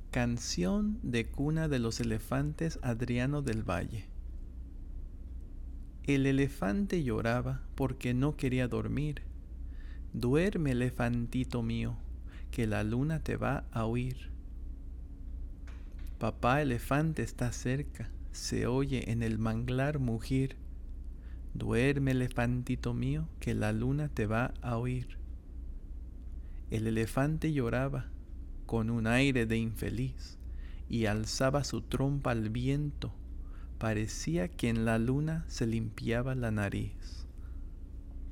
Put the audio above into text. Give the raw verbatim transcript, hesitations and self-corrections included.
Canción de cuna de los elefantes Adriano del Valle. El elefante lloraba porque no quería dormir. Duerme, elefantito mío, que la luna te va a oír. Papá elefante está cerca, se oye en el manglar mugir. Duerme, elefantito mío, que la luna te va a oír. El elefante lloraba con un aire de infeliz y alzaba su trompa al viento. Parecía que en la luna se limpiaba la nariz.